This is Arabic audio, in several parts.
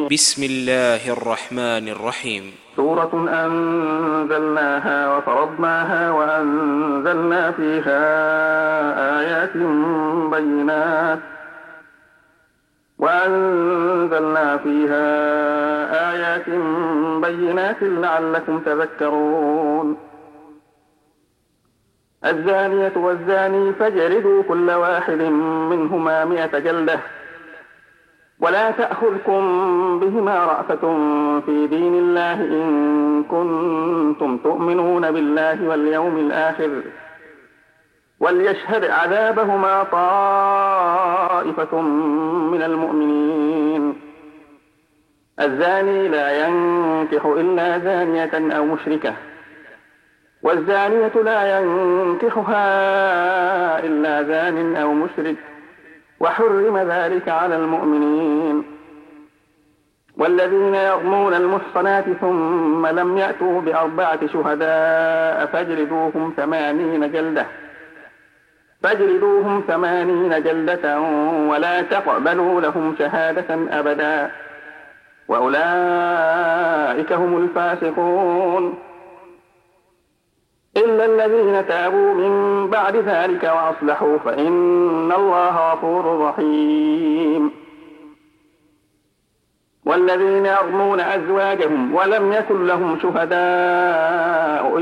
بسم الله الرحمن الرحيم. سورة أنزلناها وفرضناها وأنزلنا فيها آيات بينات لعلكم تذكرون. الزانية والزاني فاجلدوا كل واحد منهما 100 جلدة، ولا تأخذكم بهما رأفة في دين الله إن كنتم تؤمنون بالله واليوم الآخر، وليشهد عذابهما طائفة من المؤمنين. الزاني لا ينكح إلا زانية أو مشركة، والزانية لا ينكحها إلا زان أو مشرك، وحرم ذلك على المؤمنين. والذين يرمون المحصنات ثم لم يأتوا ب4 شهداء فاجلدوهم 80 جلدة ولا تقبلوا لهم شهادة أبدا، وأولئك هم الفاسقون. إلا الذين تابوا من بعد ذلك وأصلحوا فإن الله غفور رحيم. والذين يرمون أزواجهم ولم يكن لهم شهداء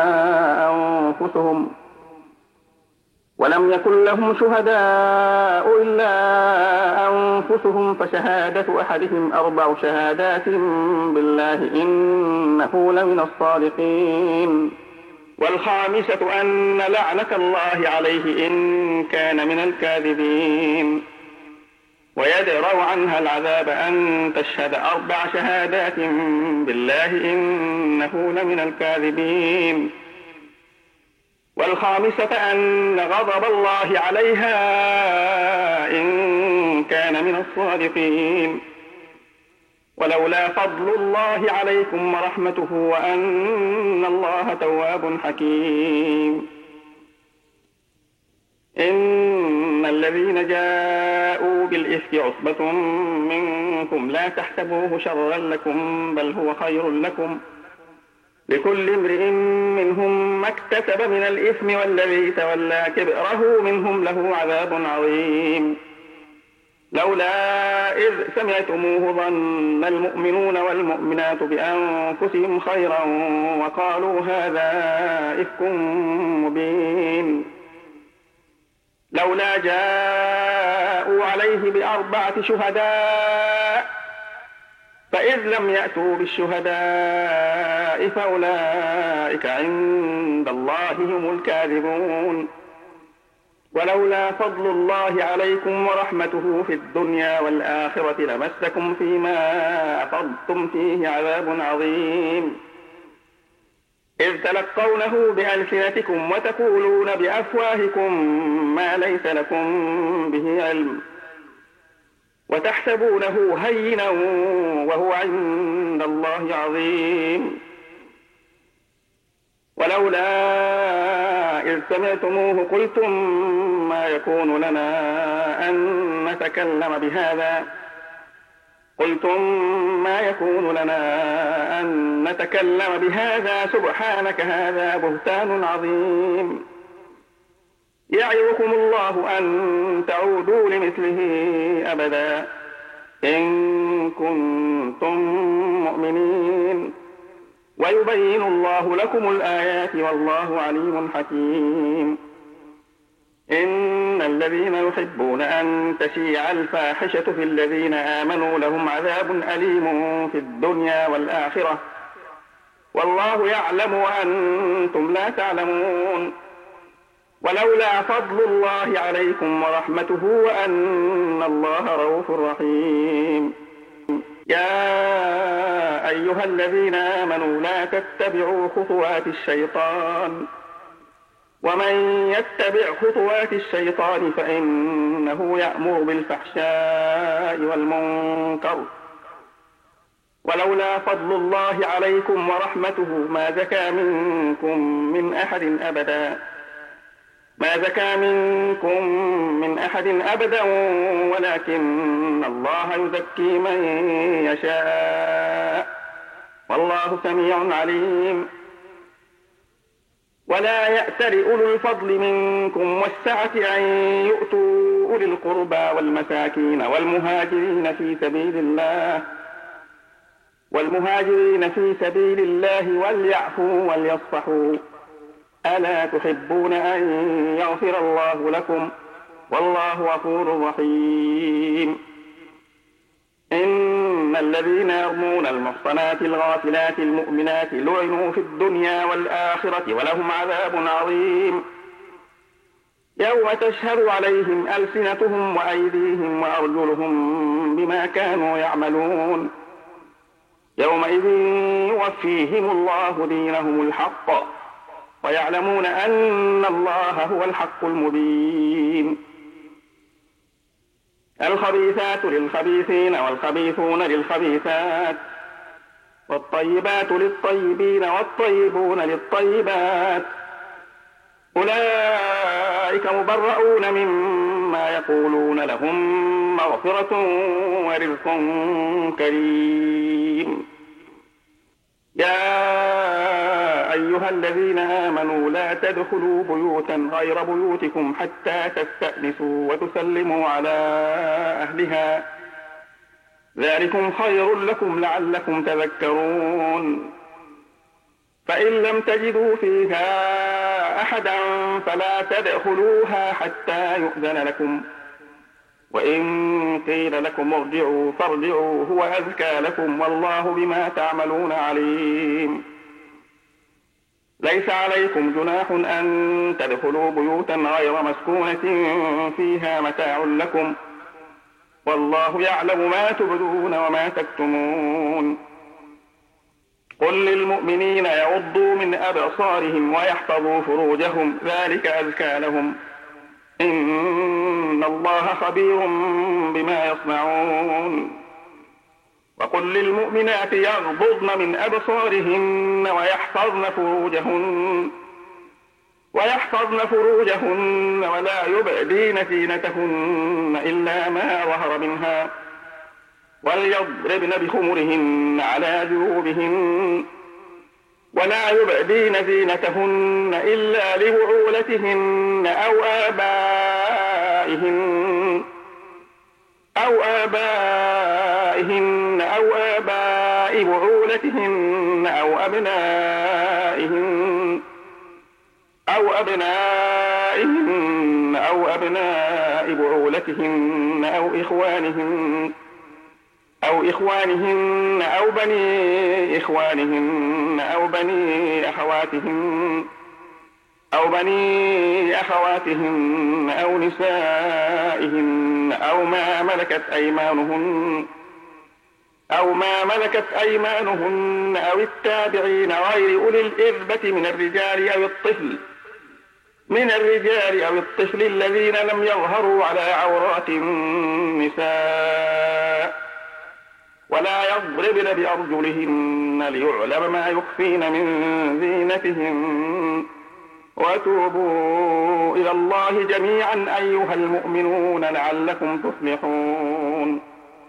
إلا أنفسهم فشهادة أحدهم 4 شهادات بالله إنه لمن الصادقين. والخامسة أن لعنة الله عليه إن كان من الكاذبين. ويدرأ عنها العذاب أن تشهد 4 شهادات بالله إنه لمن الكاذبين. والخامسة أن غضب الله عليها إن كان من الصادقين. ولولا فضل الله عليكم ورحمته وأن الله تواب حكيم. إن الذين جاءوا بالإفك عصبة منكم لا تحسبوه شرا لكم بل هو خير لكم، لكل امرئ منهم ما اكتسب من الإثم والذي تولى كبره منهم له عذاب عظيم. لولا إذ سمعتموه ظن المؤمنون والمؤمنات بأنفسهم خيرا وقالوا هذا إفك مبين. لولا جاءوا عليه ب4 شهداء فإذ لم يأتوا بالشهداء فأولئك عند الله هم الكاذبون. ولولا فضل الله عليكم ورحمته في الدنيا والآخرة لمسكم فيما أفضتم فيه عذاب عظيم. إذ تلقونه بألسنتكم وتقولون بأفواهكم ما ليس لكم به علم، وتحسبونه هينا وهو عند الله عظيم. ولولا إذ سمعتموه قلتم ما يكون لنا أن نتكلم بهذا سبحانك هذا بهتان عظيم. يعظكم الله أن تعودوا لمثله أبدا إن كنتم مؤمنين، ويبين الله لكم الآيات والله عليم حكيم. إن الذين يحبون أن تشيع الفاحشة في الذين آمنوا لهم عذاب أليم في الدنيا والآخرة، والله يعلم وأنتم لا تعلمون. ولولا فضل الله عليكم ورحمته وأن الله رؤوف رحيم. يا أيها الذين آمنوا لا تتبعوا خطوات الشيطان، ومن يتبع خطوات الشيطان فإنه يأمر بالفحشاء والمنكر. ولولا فضل الله عليكم ورحمته ما زكى منكم من أحد أبدا، ما زكى منكم من أحد أبدا ولكن الله يزكي من يشاء والله سميع عليم. ولا يأتل أولو الفضل منكم والسعة أن يؤتوا أولي القربى والمساكين والمهاجرين في سبيل الله وليعفوا وليصفحوا ألا تحبون أن يغفر الله لكم والله غفور رحيم. إن الذين يرمون المحصنات الغافلات المؤمنات لعنوا في الدنيا والآخرة ولهم عذاب عظيم يوم تشهد عليهم ألسنتهم وأيديهم وأرجلهم بما كانوا يعملون يومئذ يوفيهم الله دينهم الحق ويعلمون أن الله هو الحق المبين. الخبيثات للخبيثين والخبيثون للخبيثات والطيبات للطيبين والطيبون للطيبات أولئك مبرؤون مما يقولون لهم مغفرة ورزق كريم. يا أيها الذين آمنوا لا تدخلوا بيوتا غير بيوتكم حتى تستأنسوا وتسلموا على أهلها ذلكم خير لكم لعلكم تذكرون. فإن لم تجدوا فيها أحدا فلا تدخلوها حتى يؤذن لكم وإن قيل لكم ارجعوا فارجعوا هو أزكى لكم والله بما تعملون عليم. ليس عليكم جناح أن تدخلوا بيوتا غير مسكونة فيها متاع لكم والله يعلم ما تبدون وما تكتمون. قل للمؤمنين يغضوا من أبصارهم ويحفظوا فروجهم ذلك أزكى لهم إن الله خبير بما يصنعون. وقل للمؤمنات يغضضن من أبصارهن ويحفظن فروجهن ولا يبدين زينتهن إلا ما ظهر منها وليضربن بخمرهن على جيوبهن ولا يبدين زينتهن إلا لبعولتهن أو آبائهن أو آباء بعولتهن أو أبناء بعولتهن أو إخوانهن أو بني إخوانهن أو بني أخواتهن أو نسائهن أو ما ملكت أيمانهن أو التابعين غير أولي الإربة من الرجال أو الطفل الذين لم يظهروا على عورات النساء ولا يضربن بأرجلهن ليعلم ما يخفين من زينتهن وتوبوا إلى الله جميعا أيها المؤمنون لعلكم تفلحون.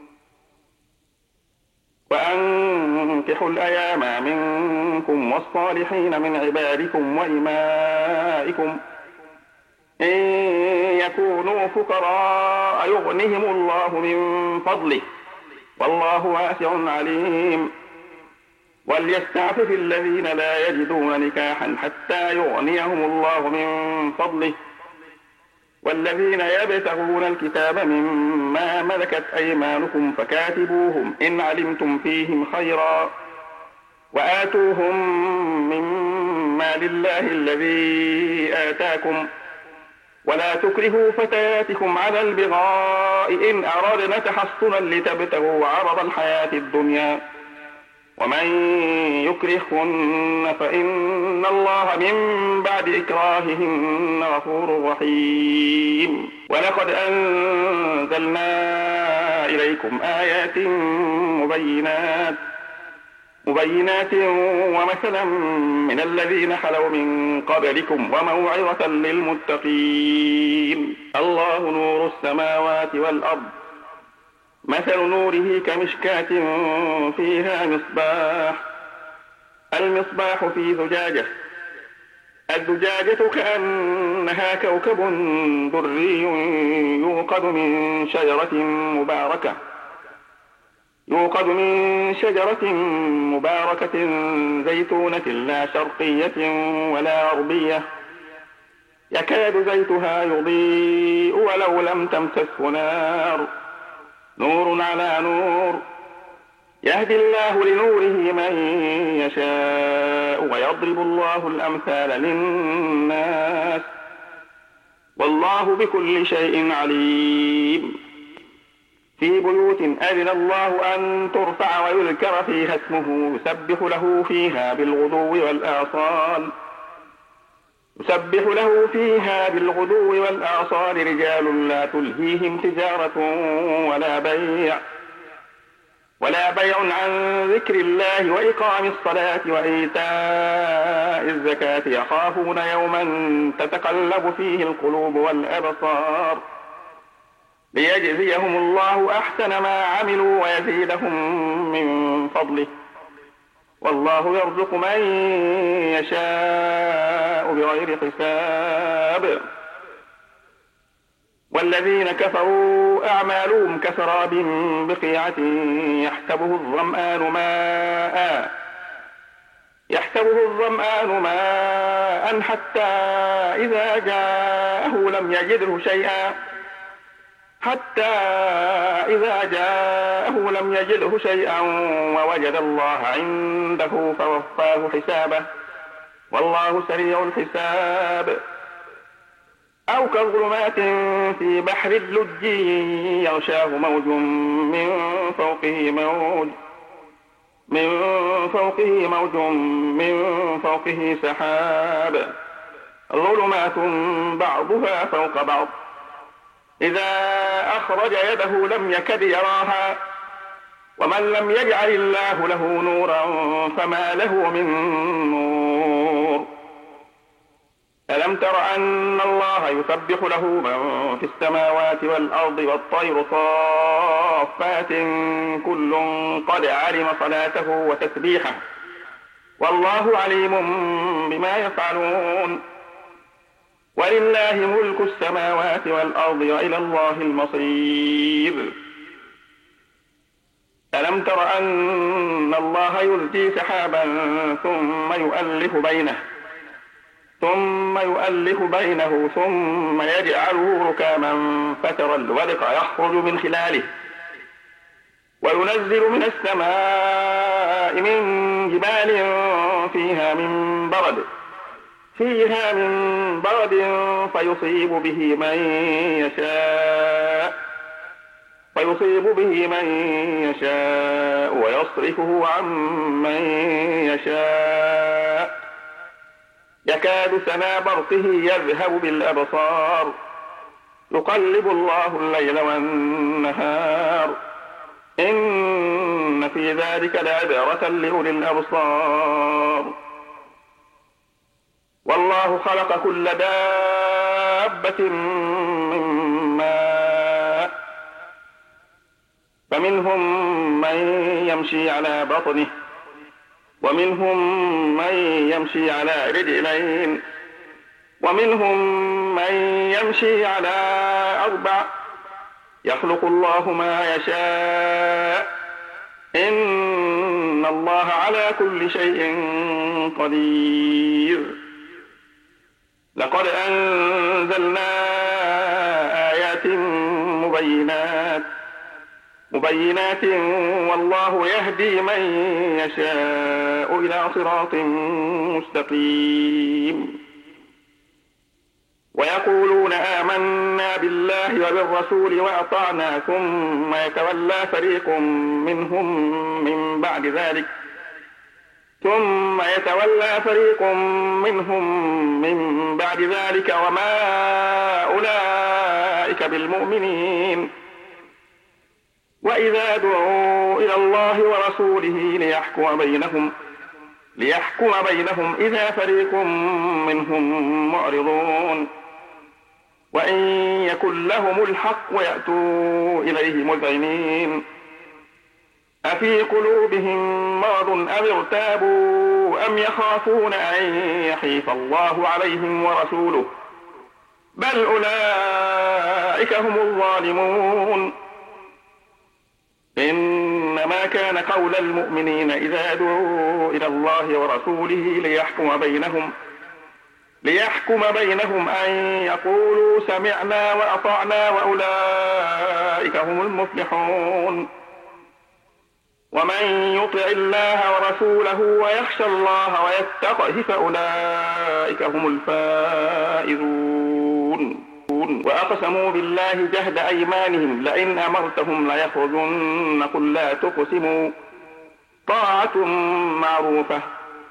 وأنكحوا الأيام منكم والصالحين من عبادكم وإمائكم إن يكونوا فقراء يغنهم الله من فضله والله واسع عليم. وليستعفف الذين لا يجدون نكاحا حتى يغنيهم الله من فضله والذين يبتغون الكتاب مما ملكت أيمانكم فكاتبوهم إن علمتم فيهم خيرا وآتوهم مما لله الذي آتاكم ولا تكرهوا فتياتكم على البغاء إن أردنا تحصنا لتبتغوا عرض الحياة الدنيا ومن يكرهن فإن الله من بعد إكراههن غفور رحيم. ولقد أنزلنا إليكم آيات مبينات مبينات ومثلا من الذين خلوا من قبلكم وموعظة للمتقين. الله نور السماوات والأرض، مثل نوره كمشكاة فيها مصباح، المصباح في زجاجة، الزجاجة كأنها كوكب دري يوقد من شجرة مباركة زيتونة لا شرقية ولا غربية، يكاد زيتها يضيء ولو لم تمسسه نار، نور على نور، يهدي الله لنوره من يشاء ويضرب الله الأمثال للناس، والله بكل شيء عليم. في بيوت أذن الله أن ترفع ويذكر فيها اسمه يسبح له فيها بالغدو والآصال رجال لا تلهيهم تجارة ولا بيع عن ذكر الله وإقام الصلاة وإيتاء الزكاة، يخافون يوما تتقلب فيه القلوب والأبصار، ليجزيهم الله أحسن ما عملوا ويزيدهم من فضله، والله يرزق من يشاء بغير حساب. والذين كفروا أعمالهم كسراب بقيعة يحسبه الظمآن ماء حتى إذا جاءه لم يجده شيئا ووجد الله عنده فوفاه حسابه، والله سريع الحساب. أو كظلمات في بحر اللج يغشاه موج من فوقه سحاب، ظلمات بعضها فوق بعض، إذا أخرج يده لم يكد يراها، ومن لم يجعل الله له نورا فما له من نور. ألم تر أن الله يسبح له من في السماوات والأرض والطير صافات كل قد علم صلاته وتسبيحه، والله عليم بما يفعلون. ولله ملك السماوات والأرض وإلى الله المصير. ألم تر أن الله يزجي سحابا ثم يؤلف بينه ثم يجعله ركاما فترى الودق يخرج من خلاله، وينزل من السماء من جبال فيها من برد فيصيب به من يشاء ويصرفه عن من يشاء، يكاد سنا برقه يذهب بالأبصار، يقلب الله الليل والنهار، إن في ذلك لعبرة لأولي الأبصار. والله خلق كل دابة من ماء، فمنهم من يمشي على بطنه، ومنهم من يمشي على رجلين، ومنهم من يمشي على أربع، يخلق الله ما يشاء، إن الله على كل شيء قدير. لقد أنزلنا آيات مبينات والله يهدي من يشاء إلى صراط مستقيم. ويقولون آمنا بالله وبالرسول وأطعنا ثم يتولى فريق منهم من بعد ذلك وما أولئك بالمؤمنين. وإذا دعوا إلى الله ورسوله ليحكم بينهم إذا فريق منهم معرضون وإن يكن لهم الحق يأتوا إليه مذعنين أفي قلوبهم مرض أم ارتابوا أم يخافون أن يحيف الله عليهم ورسوله بل أولئك هم الظالمون إنما كان قول المؤمنين إذا دعوا إلى الله ورسوله ليحكم بينهم أن يقولوا سمعنا وأطعنا وأولئك هم المفلحون ومن يطع الله ورسوله ويخشى الله ويتقه فأولئك هم الفائزون وأقسموا بالله جهد أيمانهم لئن أمرتهم ليخرجن قل لا تقسموا طاعة معروفة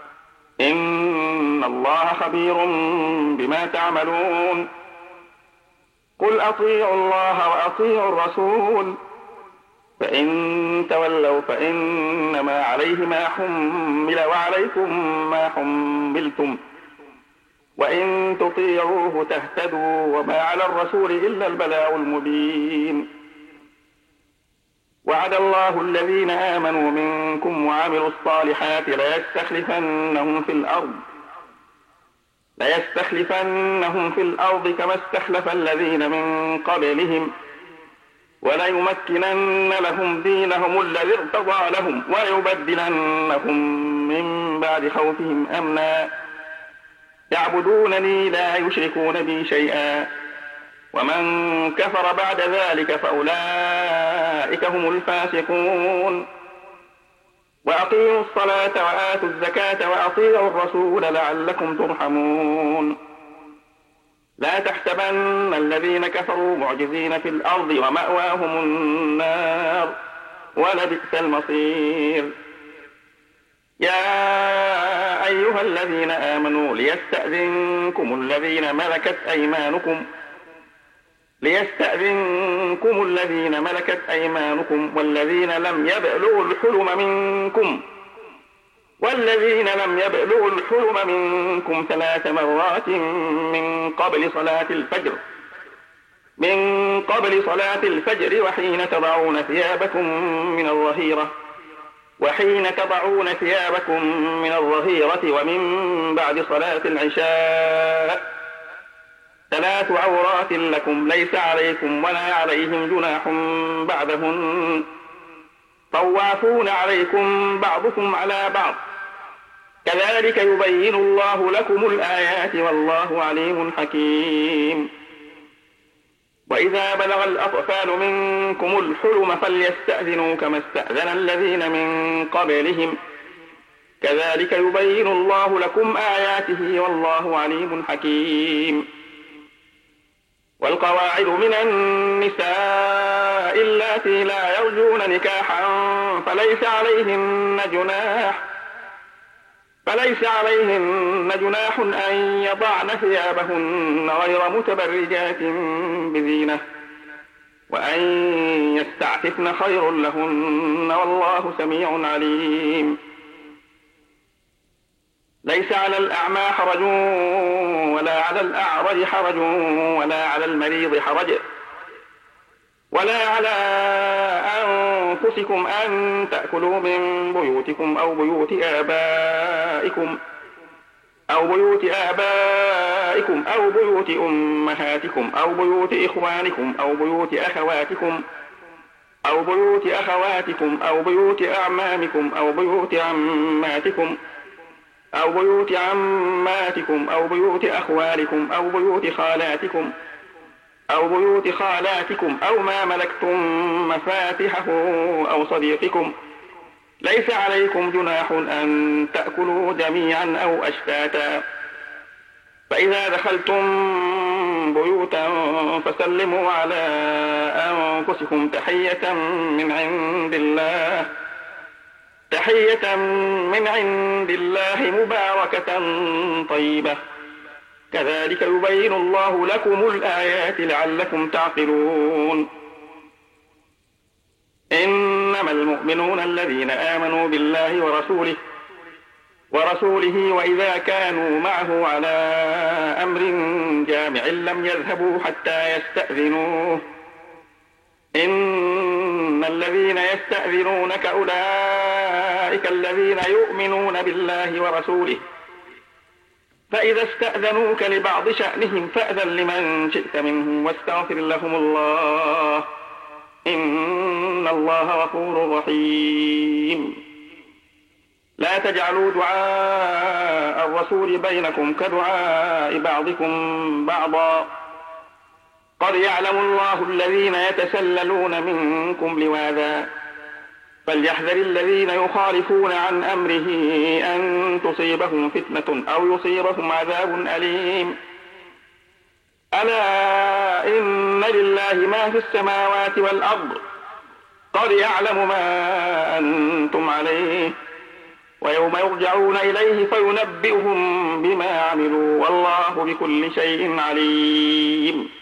إن الله خبير بما تعملون قل أطيعوا الله وأطيعوا الرسول فإن تولوا فإنما عليه ما حمل وعليكم ما حملتم وإن تطيعوه تهتدوا وما على الرسول إلا البلاغ المبين وعد الله الذين آمنوا منكم وعملوا الصالحات ليستخلفنهم في الأرض كما استخلف الذين من قبلهم وليمكنن لهم دينهم الذي ارتضى لهم وليبدلنهم من بعد خوفهم أمنا يعبدونني لا يشركون بي شيئا ومن كفر بعد ذلك فأولئك هم الفاسقون وأقيموا الصلاة وآتوا الزكاة وأطيعوا الرسول لعلكم ترحمون لا تحسبن الذين كفروا معجزين في الأرض ومأواهم النار ولبئس المصير يا أيها الذين آمنوا ليستأذنكم الذين ملكت أيمانكم والذين لم يبلغوا الحلم منكم 3 مرات من قبل صلاة الفجر وحين تضعون ثيابكم من الظهيرة ومن بعد صلاة العشاء 3 عورات لكم ليس عليكم ولا عليهم جناح بعدهن طوافون عليكم بعضكم على بعض كذلك يبين الله لكم الآيات والله عليم حكيم وإذا بلغ الأطفال منكم الحلم فليستأذنوا كما استأذن الذين من قبلهم كذلك يبين الله لكم آياته والله عليم حكيم والقواعد من النساء اللاتي لا يرجون نكاحا فليس عليهن جناح أن يضعن ثيابهن غير متبرجات بزينة وأن يستعففن خير لهن والله سميع عليم ليس على الأعمى حرج ولا على الأعرج حرج ولا على المريض حرج ولا على أنفسكم أن تأكلوا من بيوتكم أو بيوت آبائكم أو بيوت أمهاتكم أو بيوت إخوانكم أو بيوت أخواتكم أو بيوت أعمامكم أو بيوت عماتكم أو بيوت أو بيوت أخوالكم أو بيوت خالاتكم أو ما ملكتم مفاتحه أو صديقكم ليس عليكم جناح أن تأكلوا جميعا أو أشتاتا فإذا دخلتم بيوتا فسلموا على أنفسكم تحية من عند الله مباركة طيبة كذلك يبين الله لكم الآيات لعلكم تعقلون إنما المؤمنون الذين آمنوا بالله ورسوله وإذا كانوا معه على أمر جامع لم يذهبوا حتى يستأذنوه. إن الذين يستأذنونك أولئك الذين يؤمنون بالله ورسوله، فإذا استأذنوك لبعض شأنهم فأذن لمن شئت منهم واستغفر لهم الله، إن الله غفور رحيم. لا تجعلوا دعاء الرسول بينكم كدعاء بعضكم بعضا، قد يعلم الله الذين يتسللون منكم لواذا، فليحذر الذين يخالفون عن أمره أن تصيبهم فتنة أو يصيبهم عذاب أليم. ألا إن لله ما في السماوات والأرض، قد يعلم ما أنتم عليه، ويوم يرجعون إليه فينبئهم بما عملوا، والله بكل شيء عليم.